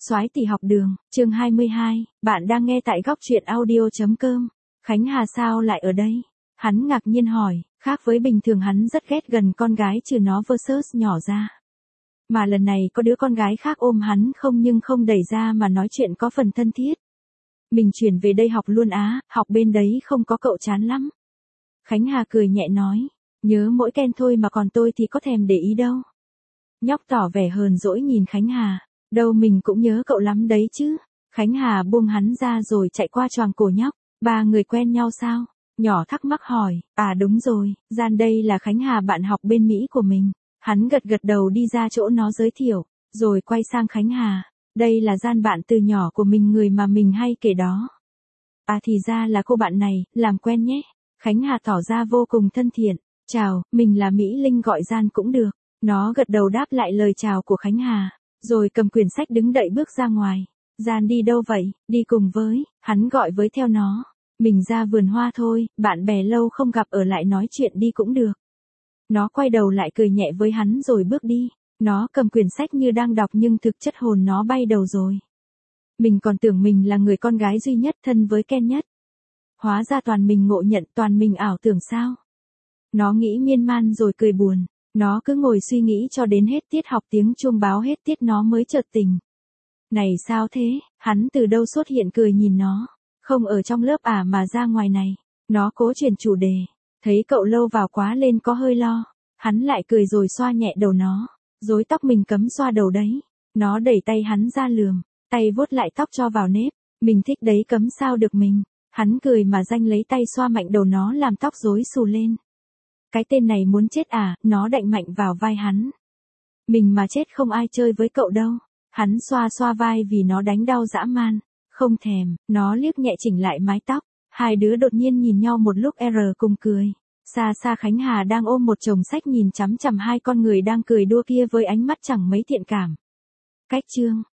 Soái tỷ học đường, chương 22, bạn đang nghe tại góc truyện audio.com. Khánh Hà sao lại ở đây? Hắn ngạc nhiên hỏi, khác với bình thường hắn rất ghét gần con gái trừ nó versus nhỏ ra. Mà lần này có đứa con gái khác ôm hắn không nhưng không đẩy ra mà nói chuyện có phần thân thiết. Mình chuyển về đây học luôn á, học bên đấy không có cậu chán lắm. Khánh Hà cười nhẹ nói, nhớ mỗi Ken thôi mà còn tôi thì có thèm để ý đâu. Nhóc tỏ vẻ hờn dỗi nhìn Khánh Hà. Đâu mình cũng nhớ cậu lắm đấy chứ. Khánh Hà buông hắn ra rồi chạy qua choàng cổ nhóc. Ba người quen nhau sao? Nhỏ thắc mắc hỏi. À đúng rồi, Gian đây là Khánh Hà bạn học bên Mỹ của mình. Hắn gật gật đầu đi ra chỗ nó giới thiệu. Rồi quay sang Khánh Hà. Đây là Gian bạn từ nhỏ của mình, người mà mình hay kể đó. À thì ra là cô bạn này, làm quen nhé. Khánh Hà tỏ ra vô cùng thân thiện. Chào, mình là Mỹ Linh, gọi Gian cũng được. Nó gật đầu đáp lại lời chào của Khánh Hà. Rồi cầm quyển sách đứng đậy bước ra ngoài. Gian đi đâu vậy? Đi cùng với, hắn gọi với theo nó. Mình ra vườn hoa thôi, bạn bè lâu không gặp ở lại nói chuyện đi cũng được. Nó quay đầu lại cười nhẹ với hắn rồi bước đi. Nó cầm quyển sách như đang đọc nhưng thực chất hồn nó bay đầu rồi. Mình còn tưởng mình là người con gái duy nhất thân với Ken nhất. Hóa ra toàn mình ngộ nhận, toàn mình ảo tưởng sao. Nó nghĩ miên man rồi cười buồn. Nó cứ ngồi suy nghĩ cho đến hết tiết học, tiếng chuông báo hết tiết nó mới chợt tỉnh. Này sao thế? Hắn từ đâu xuất hiện cười nhìn nó. Không ở trong lớp à mà ra ngoài này. Nó cố chuyển chủ đề. Thấy cậu lâu vào quá lên có hơi lo. Hắn lại cười rồi xoa nhẹ đầu nó. Rối tóc mình cấm xoa đầu đấy. Nó đẩy tay hắn ra lườm. Tay vuốt lại tóc cho vào nếp. Mình thích đấy, cấm sao được mình. Hắn cười mà danh lấy tay xoa mạnh đầu nó làm tóc rối xù lên. Cái tên này muốn chết à, nó đạnh mạnh vào vai hắn. Mình mà chết không ai chơi với cậu đâu. Hắn xoa xoa vai vì nó đánh đau dã man. Không thèm, nó liếc nhẹ chỉnh lại mái tóc. Hai đứa đột nhiên nhìn nhau một lúc cùng cười. Xa xa Khánh Hà đang ôm một chồng sách nhìn chằm chằm hai con người đang cười đua kia với ánh mắt chẳng mấy thiện cảm. Cách chương